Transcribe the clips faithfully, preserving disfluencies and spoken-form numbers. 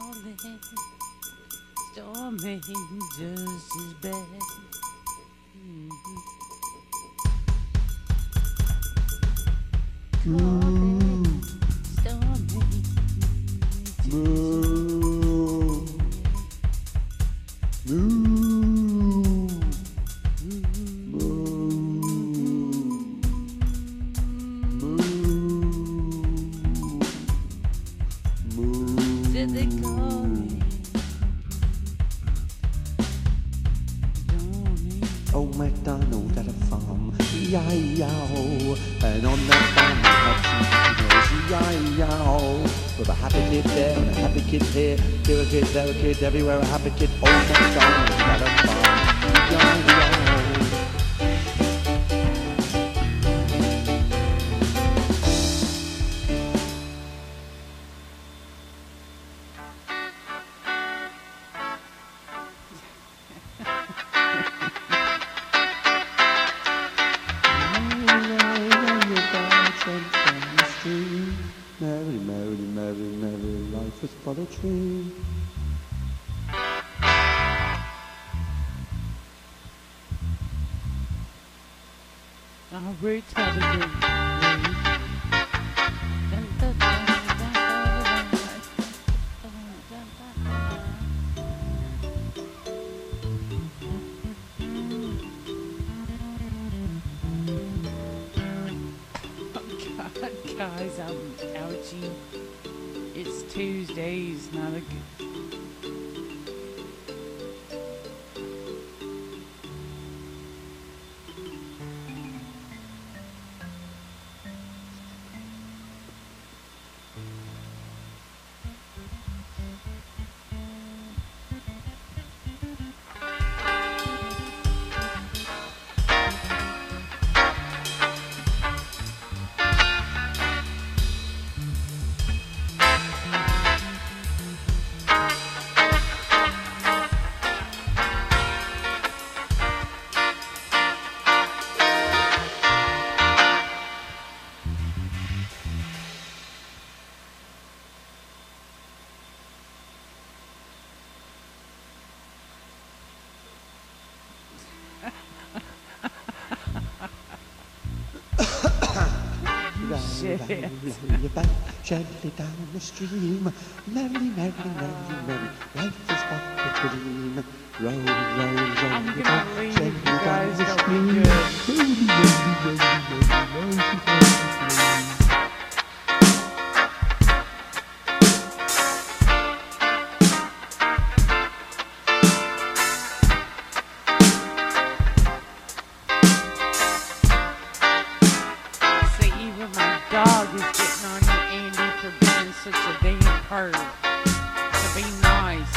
falling, storming just as bad. Mm-hmm. Falling, storming. Move, move, Did they call me? Oh, MacDonald had a farm, E I E O, and on that farm he had some chickens, E I E O. With a happy kid there and a happy kid here, here a kid, there a kid, everywhere a happy kid. Oh, MacDonald had a farm, E I E O. Merry, merry, merry, merry, life is but a dream. Our roots have a good Guys, I'm ouchie. It's Tuesdays, not a good. Shit. Roll back gently down the stream. Merrily, merrily, merrily, merrily, life is but a dream. Roll, roll, roll, I'm you gonna back leave, gently you down guys. the Don't be stream. good. Merrily, merrily, merrily, merrily, life is but a dream. See, even my dog is getting on you, Andy, for being such a damn perv. To be nice.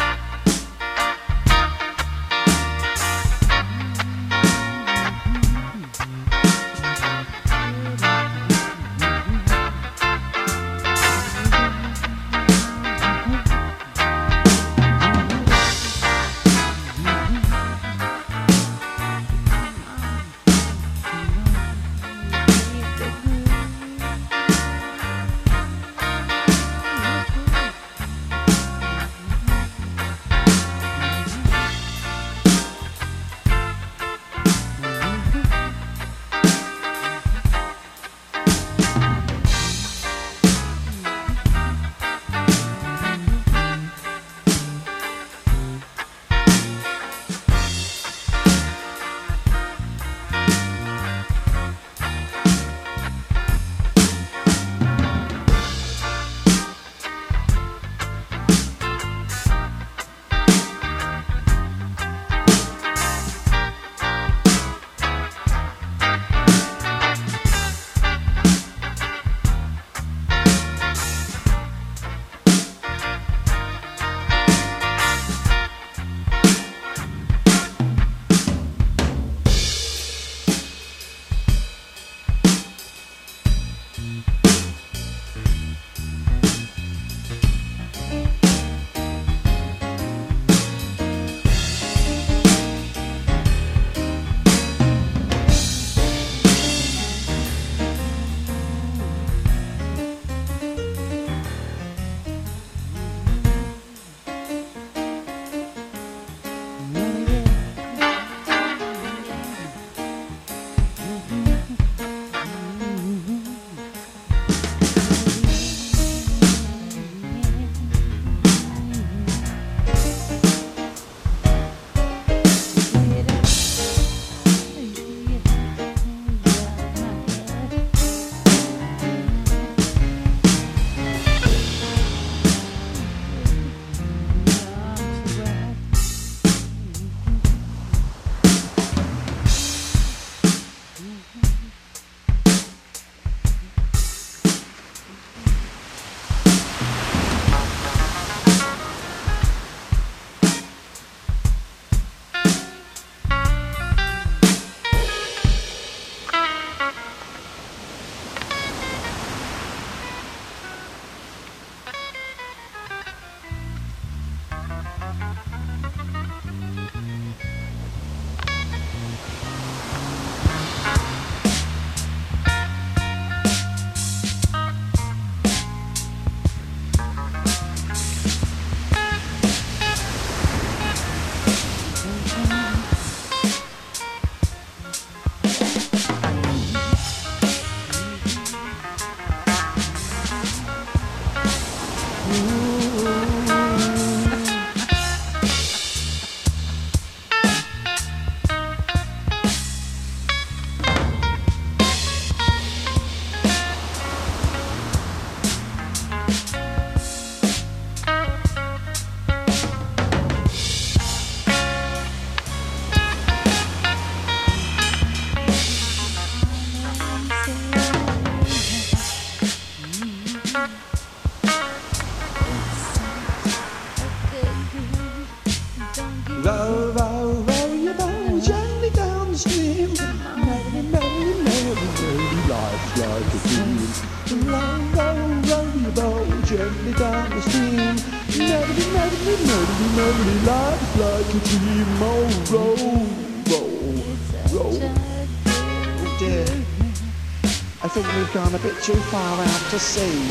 stream. Merrily, merrily, merrily, merrily, life's like a dream. Row, row, row your boat gently down the stream. Merrily, merrily, merrily, merrily, life's like a dream. Oh, row, row, row. Oh dear, I think we've gone a bit too far out to sea.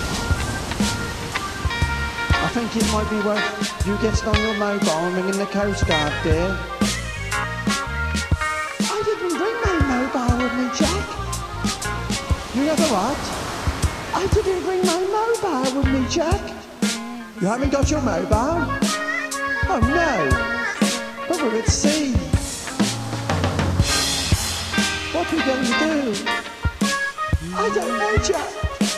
I think it might be worth you getting on your mobile and ringing the Coast Guard, dear. I didn't bring my mobile with me, Jack. You never what? I didn't bring my mobile with me, Jack. You haven't got your mobile? Oh no, but we're at sea. What are we going to do? I don't know, Jack.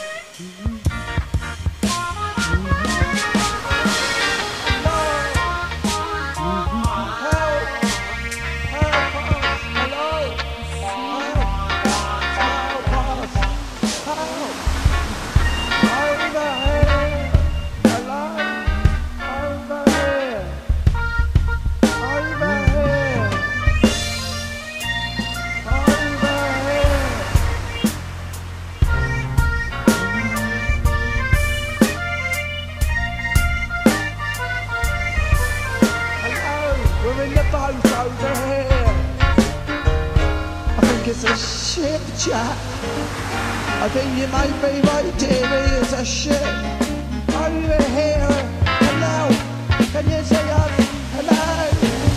It's a ship, Jack. I think you might be right, dearie. It's a ship. Are you here? Hello? Can you say us? Hello?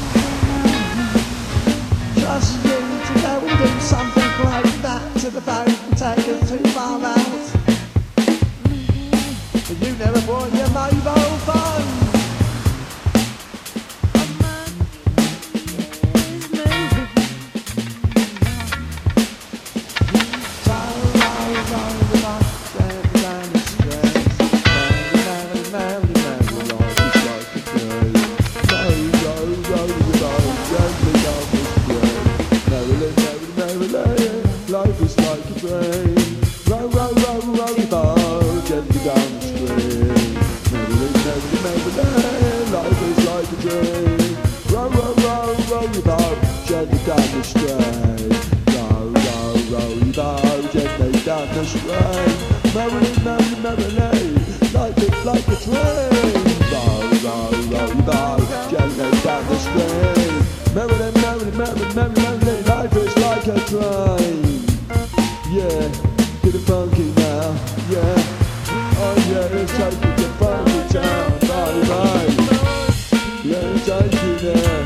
Just you to go and do something like that to the boat and take us too far out. But you never brought your mobile phone. Life is like a train. Row, row, row, row your boat gently down the stream. Merrily, merrily, merrily, life is like a train. Row, row, row, row your boat gently down the stream. Row, row, row your boat gently down the stream. Merrily, merrily, merrily, life is like a train. Row, row, row your boat gently down the stream. Merrily, merrily, merrily, merrily, merrily, life is like a train. Yeah, get it funky now, yeah. Oh yeah, let's take it to funky town, bye bye. Yeah, let's take you there.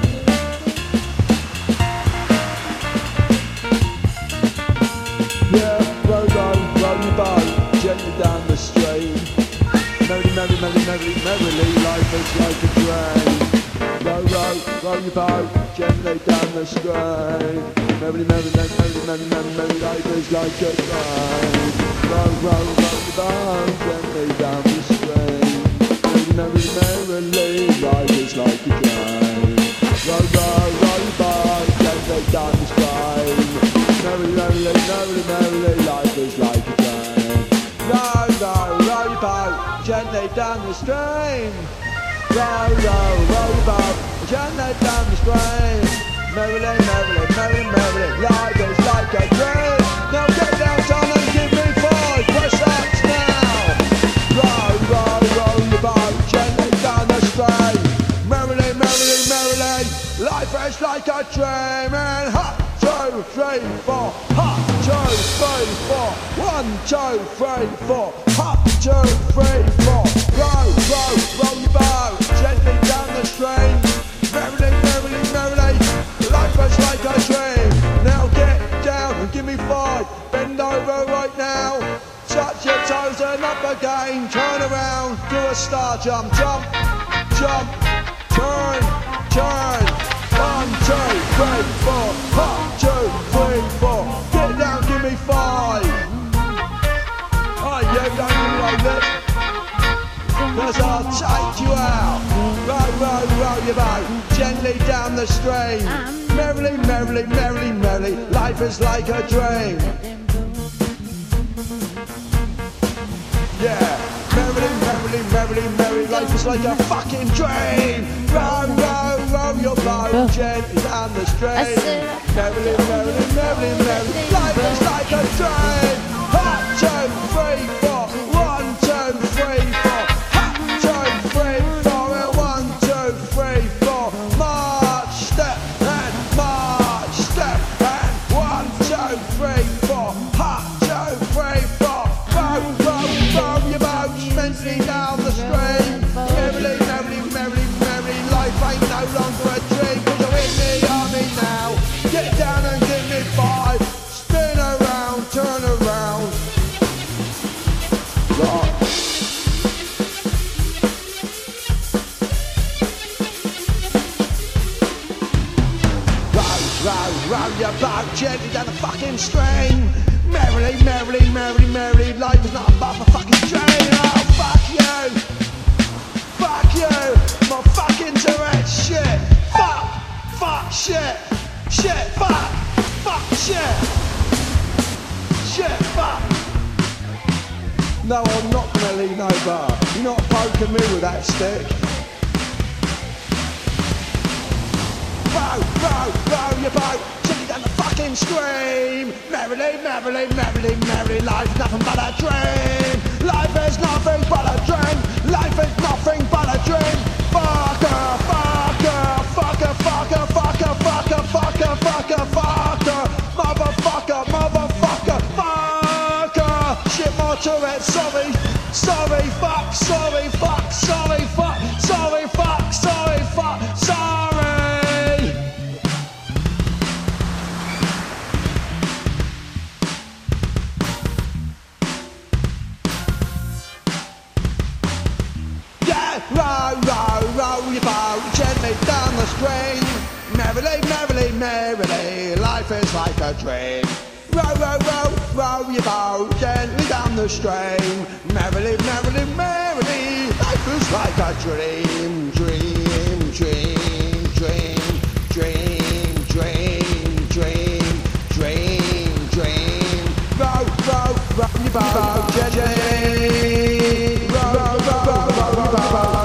Yeah, row, row, row your boat gently down the stream. Merrily, merrily, merrily, merrily, merrily, life is like a train. Row, row, row your boat gently down the stream. Merrily, merrily, merrily, merrily, merrily, merrily, life is like a train. Row, row, row your boat gently down the stream. Merrily, merrily, merrily, life is like a train. Row, row, row your boat gently down the stream. Merrily, merrily, merrily, merrily, life is like a train. Row, row, row your boat gently down the stream. Row, row, row your boat gently down the stream. Merrily, merrily, merrily, merrily, life is like a dream. Now get down, son, and give me five push-ups now. Row, row, row your boat gently down the stream. Merrily, merrily, merrily, life is like a dream. And hop, two, three, four. Hop, two, three, four. One, two, three, four. Hop, two, three, four. Row, row, row your boat gently down the stream. Merrily, merrily, merrily, life is like a dream. Now get down and give me five. Bend over right now. Touch your toes and up again. Turn around, do a star jump. Jump, jump, turn, turn. One, two, three, four. One, two, three, four. Get down, give me five. Oh, you don't give me like this. Cause I'll take you out. Row, row, row your boat gently down the stream. Merrily, merrily, merrily, merrily, life is like a dream. Yeah, merrily, merrily, merrily, merrily, life is like a fucking dream. Row, row, row your boat gently down the stream. Merrily, merrily, merrily, merrily, life is like a train. Hot, two, three, four. One, two, three, four. Hot, two, three, four. And one, two, three, four. March, step, and march, step, and one, two, three, four. Hot, two, three, four. Row, row, row your boat mentally down the stream. Merrily, merrily, merrily, merrily, life ain't no longer a dream. Cause you're in the army now. Get down and give me five. Spin around, turn around. Right. Row, row, row your boat gently down the fucking stream. Merrily, merrily, merrily, merrily, life is not above a fucking train. Oh, fuck you. Fuck you. My fucking Tourette shit. Fuck. Fuck shit. Shit. Fuck. Fuck shit. Shit. Fuck. No, I'm not gonna leave no bar. You're not poking me with that stick. Row, row, row your boat, gently down the fucking stream. Merrily, merrily, merrily, merrily, life's nothing but a dream. Life is nothing but a dream. Life is nothing but a dream. Fucker, fucker, fucker, fucker, fucker, fucker, fucker, fucker, fucker, motherfucker, motherfucker, fucker. Shit, my Tourette, sorry, sorry, fuck, sorry, fuck, sorry, fuck, sorry, fuck, sorry, fuck, sorry. Row, row, row your boat gently down the stream. Merrily, merrily, merrily, life is like a dream. Row, row, row, row your boat gently down the stream. Merrily, merrily, merrily, life is like a dream. Dream, dream, dream, dream, dream, dream, dream, dream. Row, row, row your boat gently. Row, row, row, row your boat.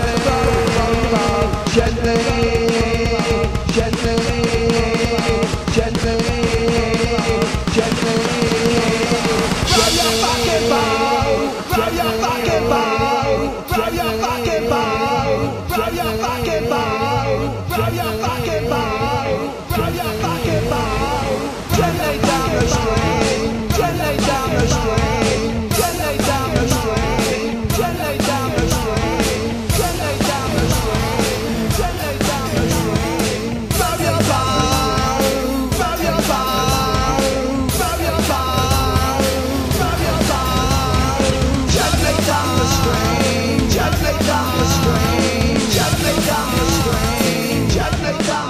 Gently, gently, gently, gently. Row your fucking boat, row your fucking boat, row your fucking boat, row your fucking boat, row your fucking boat, row your fucking boat. Gently down the stream, gently down the stream, gently down the stream, gently down the stream, gently down the stream. Gently down the stream, gently down the stream, gently down.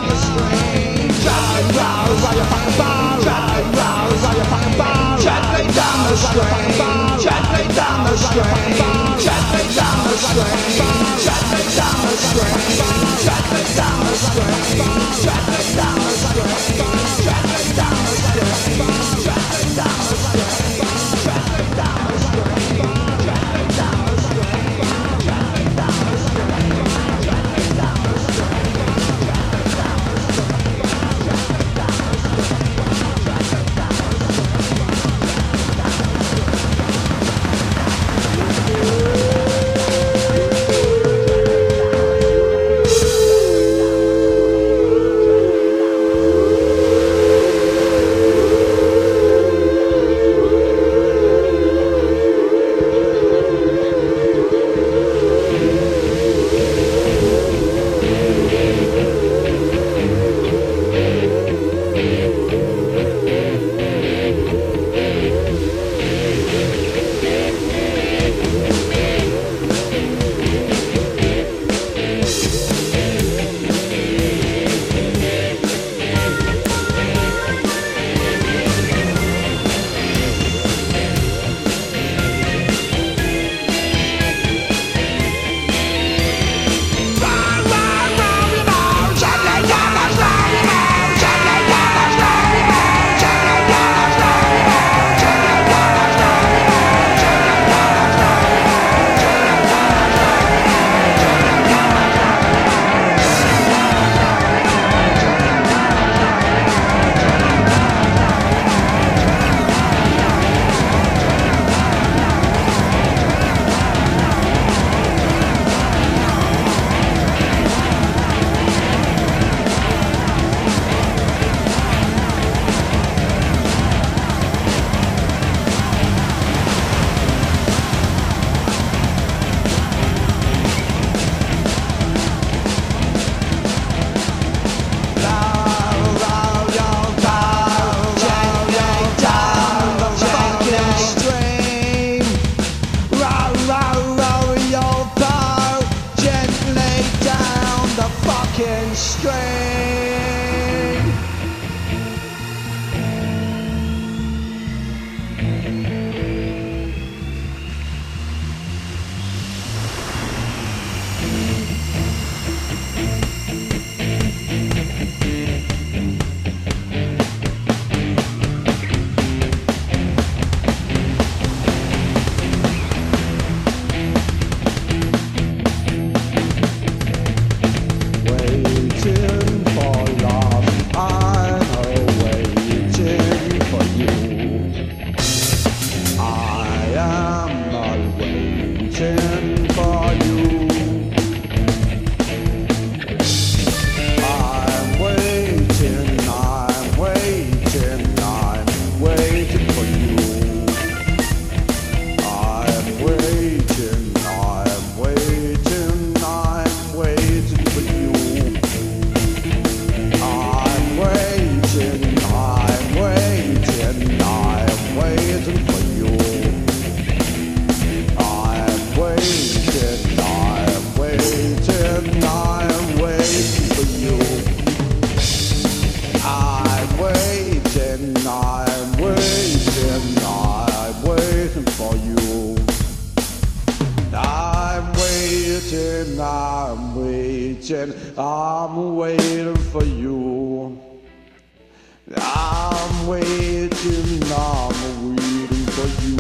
second string. I'm waiting, I'm waiting for you. I'm waiting, I'm waiting for you.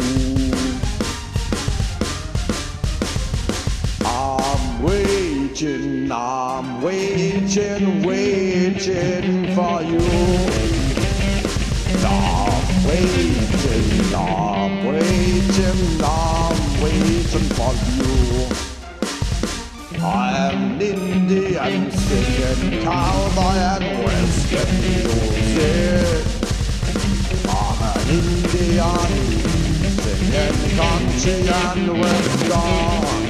I'm waiting, I'm waiting, waiting for you. I'm waiting, I'm waiting, I'm waiting for you. I'm an Indian singing cowboy and western music. I'm an Indian singing country and western.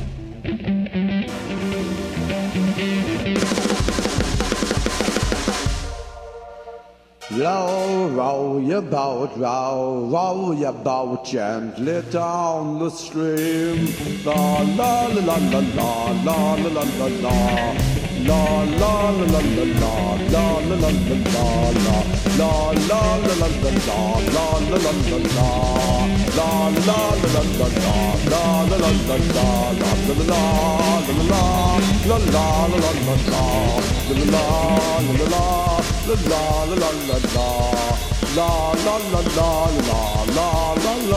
Row, row your boat, row, row your boat gently down the stream. La la la la la la la la la la. La la la la la la la la la la la. La la la la la la la la la la la. La la la la la la la la la la la. La la la la la la la la la la la la la. La la la la la. La la la la la la la la la la la la la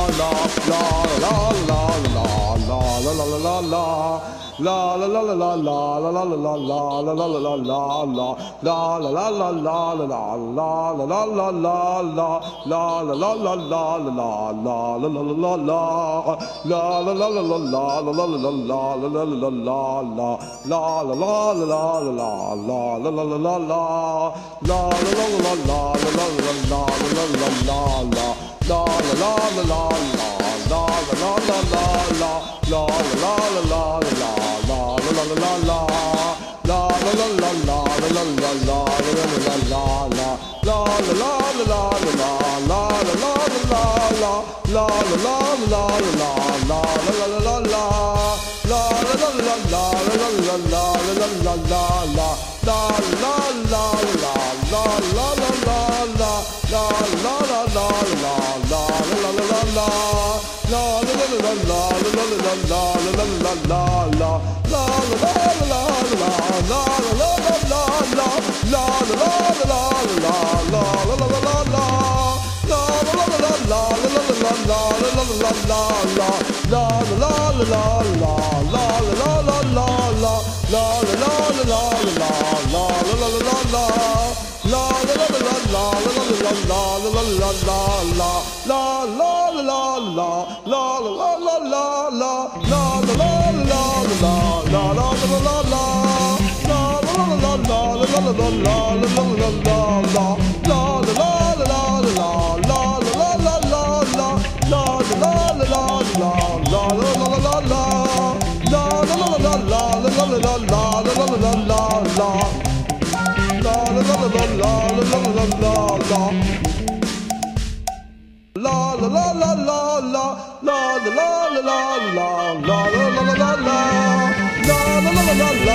la la la La la la la la la la la la la la la la la la La la la la la la la la la la la la la La la la la la la la la la la la la La la la la la la la la la la la la la la la La la la la la la la la la la la la la La la la la la la la la la la la la la La la la la la la la la la la la La la la la la la la La la la la la La la la la la la la la la la la la La la la la la la la la la la La la la la la la la la la la la La la la la la la la la la la la la la La la la la la la la la la La la la la la la la la la la La la la la la la la la la la la la La la la la la la la la la la La la la la la la la la la la la La la la la la la la la la la la la La la la la la la la la la la la La la la la la la la la la la la La la la la la la la la la la la la la La la la la la la la la la la La la la la la la la la la la la La la la la la la la la la la la la la La la la la la la la la la la La la la la la la la la la la la La la la la la la la la la la la la la la La la la la la la la la la la La la la la la la la la la la la la la la la la la La la la la la la la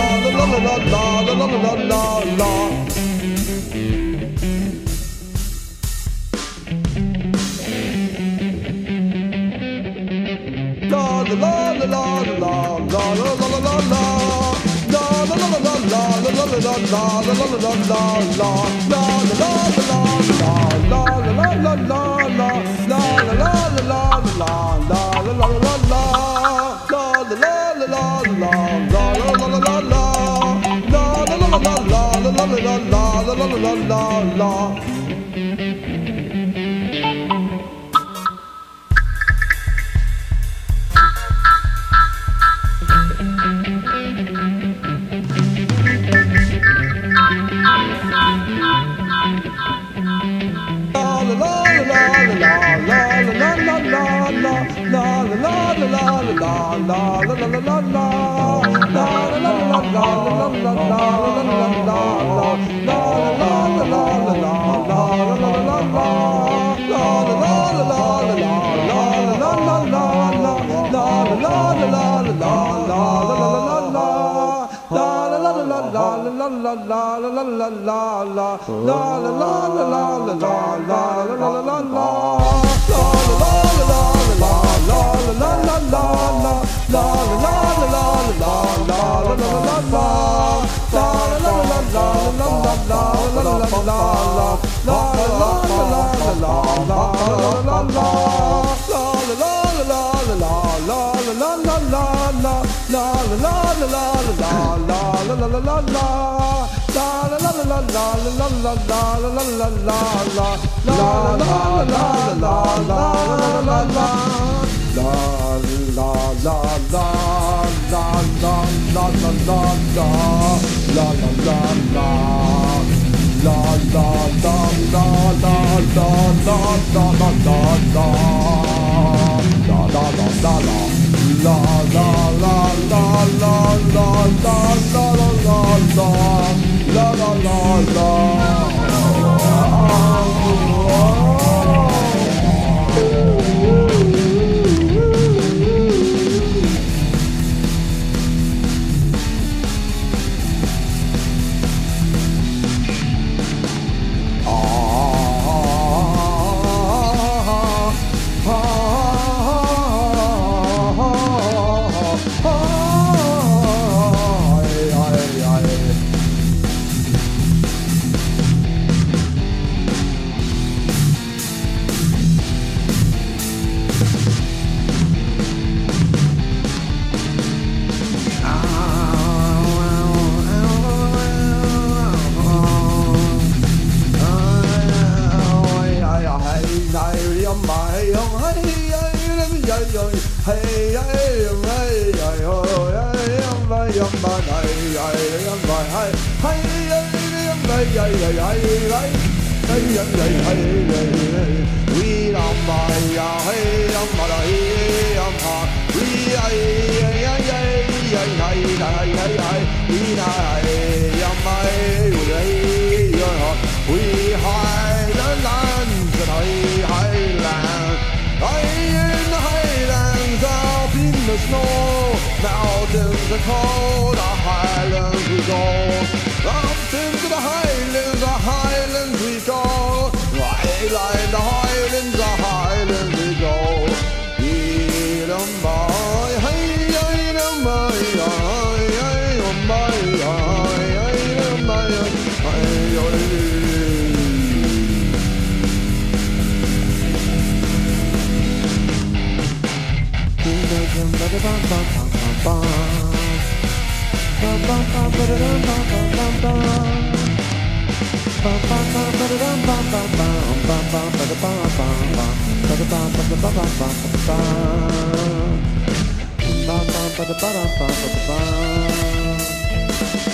Ba-ba-ba-ba-ba-ba-ba-ba-ba.